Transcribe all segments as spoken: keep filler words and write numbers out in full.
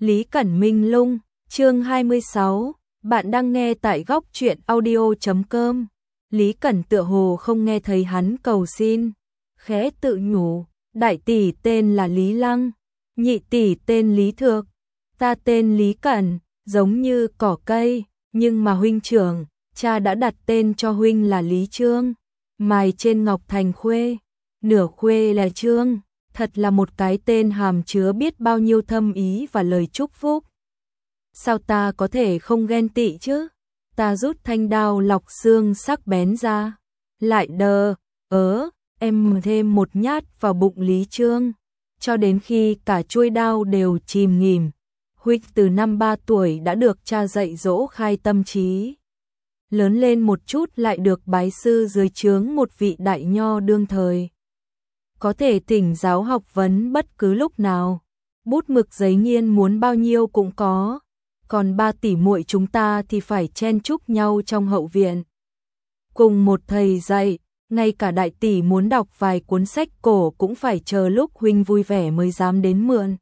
Lý Cẩn Minh Lung, chương hai mươi sáu, bạn đang nghe tại góc truyện audio chấm com. Lý Cẩn tựa hồ không nghe thấy hắn cầu xin, khẽ tự nhủ, đại tỷ tên là Lý Lăng, nhị tỷ tên Lý Thược, ta tên Lý Cẩn, giống như cỏ cây, nhưng mà huynh trưởng, cha đã đặt tên cho huynh là Lý Trương, mài trên ngọc thành khuê, nửa khuê là trương. Thật là một cái tên hàm chứa biết bao nhiêu thâm ý và lời chúc phúc. Sao ta có thể không ghen tị chứ? Ta rút thanh đao lọc xương sắc bén ra, lại đờ, ớ, em thêm một nhát vào bụng Lý Trương, cho đến khi cả chuôi đao đều chìm nghỉm. Huynh từ năm ba tuổi đã được cha dạy dỗ khai tâm trí. Lớn lên một chút lại được bái sư dưới trướng một vị đại nho đương thời. Có thể thỉnh giáo học vấn bất cứ lúc nào, bút mực giấy nghiên muốn bao nhiêu cũng có, còn ba tỷ muội chúng ta thì phải chen chúc nhau trong hậu viện. Cùng một thầy dạy, ngay cả đại tỷ muốn đọc vài cuốn sách cổ cũng phải chờ lúc huynh vui vẻ mới dám đến mượn.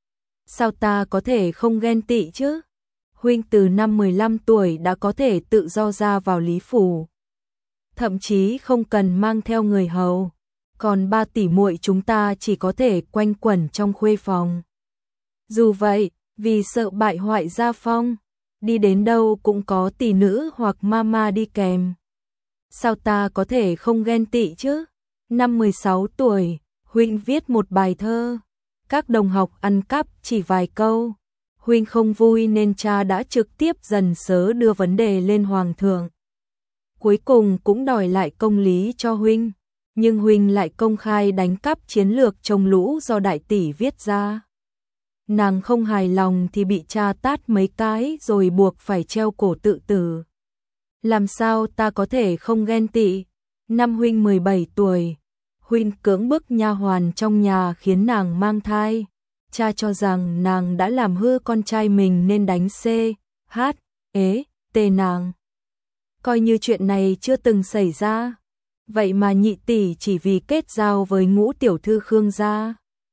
Sao ta có thể không ghen tị chứ? Huynh từ năm mười lăm tuổi đã có thể tự do ra vào Lý phủ, thậm chí không cần mang theo người hầu. Còn ba tỷ muội chúng ta chỉ có thể quanh quẩn trong khuê phòng. Dù vậy, vì sợ bại hoại gia phong, đi đến đâu cũng có tỷ nữ hoặc mama đi kèm. Sao ta có thể không ghen tị chứ? Năm mười sáu tuổi, huynh viết một bài thơ, các đồng học ăn cắp chỉ vài câu. Huynh không vui nên cha đã trực tiếp dần sớ đưa vấn đề lên hoàng thượng. Cuối cùng cũng đòi lại công lý cho huynh. Nhưng huynh lại công khai đánh cắp chiến lược chống lũ do đại tỷ viết ra. Nàng không hài lòng thì bị cha tát mấy cái rồi buộc phải treo cổ tự tử. Làm sao ta có thể không ghen tị? Năm huynh mười bảy tuổi, huynh cưỡng bức nha hoàn trong nhà khiến nàng mang thai. Cha cho rằng nàng đã làm hư con trai mình nên đánh C, H, ế, T nàng. Coi như chuyện này chưa từng xảy ra. Vậy mà nhị tỷ chỉ vì kết giao với ngũ tiểu thư Khương gia.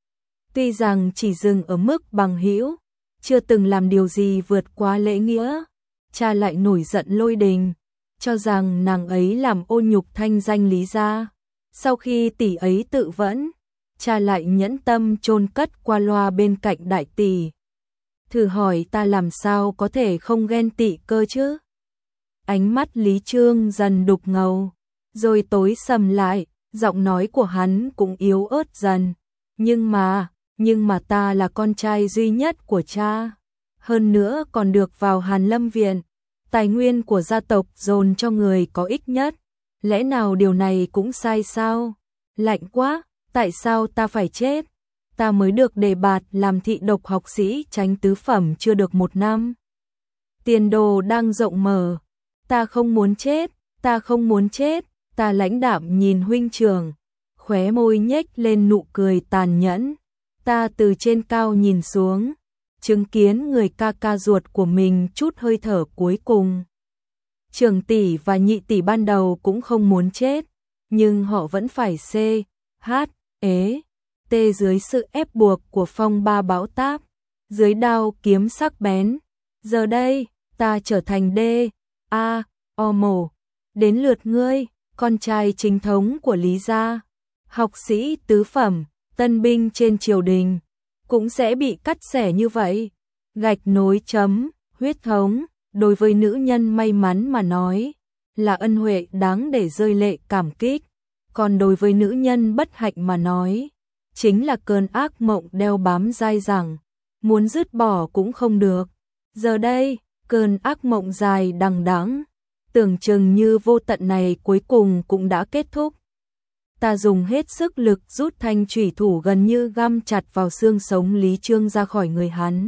Tuy rằng chỉ dừng ở mức bằng hữu, chưa từng làm điều gì vượt quá lễ nghĩa, cha lại nổi giận lôi đình, cho rằng nàng ấy làm ô nhục thanh danh Lý gia. Sau khi tỷ ấy tự vẫn, cha lại nhẫn tâm chôn cất qua loa bên cạnh đại tỷ. Thử hỏi ta làm sao có thể không ghen tị cơ chứ? Ánh mắt Lý Trương dần đục ngầu, rồi tối sầm lại, giọng nói của hắn cũng yếu ớt dần. Nhưng mà, nhưng mà ta là con trai duy nhất của cha. Hơn nữa còn được vào Hàn Lâm Viện. Tài nguyên của gia tộc dồn cho người có ích nhất. Lẽ nào điều này cũng sai sao? Lạnh quá, tại sao ta phải chết? Ta mới được đề bạt làm thị độc học sĩ chánh tứ phẩm chưa được một năm. Tiền đồ đang rộng mở. Ta không muốn chết, ta không muốn chết. Ta lãnh đạm nhìn huynh trưởng, khóe môi nhếch lên nụ cười tàn nhẫn. Ta từ trên cao nhìn xuống, chứng kiến người ca ca ruột của mình chút hơi thở cuối cùng. Trưởng tỷ và nhị tỷ ban đầu cũng không muốn chết, nhưng họ vẫn phải C, H, ế, T dưới sự ép buộc của phong ba bão táp, dưới đao kiếm sắc bén. Giờ đây, ta trở thành D, A, O mổ. Đến lượt ngươi, con trai chính thống của Lý gia, học sĩ tứ phẩm, tân binh trên triều đình, cũng sẽ bị cắt xẻ như vậy. Gạch nối chấm, huyết thống, đối với nữ nhân may mắn mà nói, là ân huệ đáng để rơi lệ cảm kích. Còn đối với nữ nhân bất hạnh mà nói, chính là cơn ác mộng đeo bám dai dẳng, muốn dứt bỏ cũng không được. Giờ đây, cơn ác mộng dài đằng đẵng, tưởng chừng như vô tận này cuối cùng cũng đã kết thúc. Ta dùng hết sức lực rút thanh chủy thủ gần như găm chặt vào xương sống Lý Trương ra khỏi người hắn.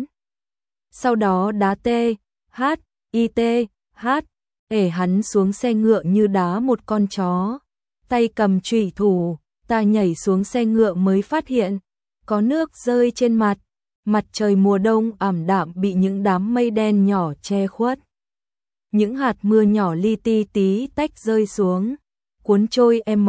Sau đó đá T, H, I T, H, ể hắn xuống xe ngựa như đá một con chó. Tay cầm chủy thủ, ta nhảy xuống xe ngựa mới phát hiện, có nước rơi trên mặt. Mặt trời mùa đông ảm đạm bị những đám mây đen nhỏ che khuất. Những hạt mưa nhỏ li ti tí tách rơi xuống, cuốn trôi M,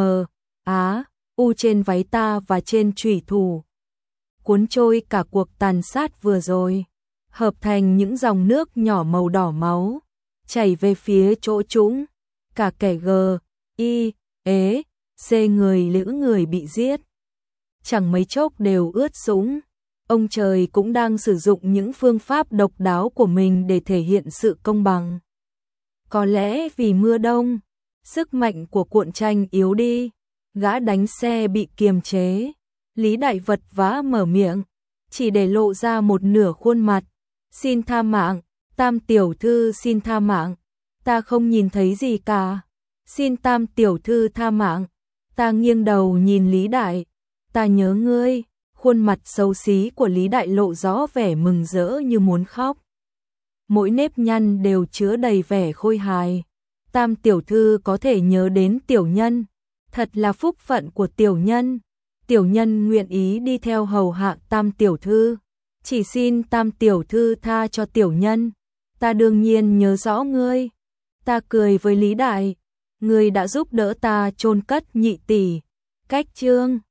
Á, U trên váy ta và trên chủy thủ. Cuốn trôi cả cuộc tàn sát vừa rồi. hợp thành những dòng nước nhỏ màu đỏ máu, chảy về phía chỗ trũng. Cả kẻ G, Y, ế, C người lữ người bị giết. Chẳng mấy chốc đều ướt sũng. Ông trời cũng đang sử dụng những phương pháp độc đáo của mình để thể hiện sự công bằng. Có lẽ vì mưa đông, sức mạnh của cuộn tranh yếu đi, gã đánh xe bị kiềm chế. Lý Đại vật vã mở miệng, chỉ để lộ ra một nửa khuôn mặt. Xin tha mạng, Tam tiểu thư xin tha mạng, ta không nhìn thấy gì cả. Xin Tam tiểu thư tha mạng. Ta nghiêng đầu nhìn Lý Đại, ta nhớ ngươi. Khuôn mặt xấu xí của Lý Đại lộ rõ vẻ mừng rỡ như muốn khóc. Mỗi nếp nhăn đều chứa đầy vẻ khôi hài. Tam tiểu thư có thể nhớ đến tiểu nhân, thật là phúc phận của tiểu nhân. Tiểu nhân nguyện ý đi theo hầu hạ Tam tiểu thư, chỉ xin Tam tiểu thư tha cho tiểu nhân. Ta đương nhiên nhớ rõ ngươi. Ta cười với Lý Đại, ngươi đã giúp đỡ ta chôn cất nhị tỷ. Cách chương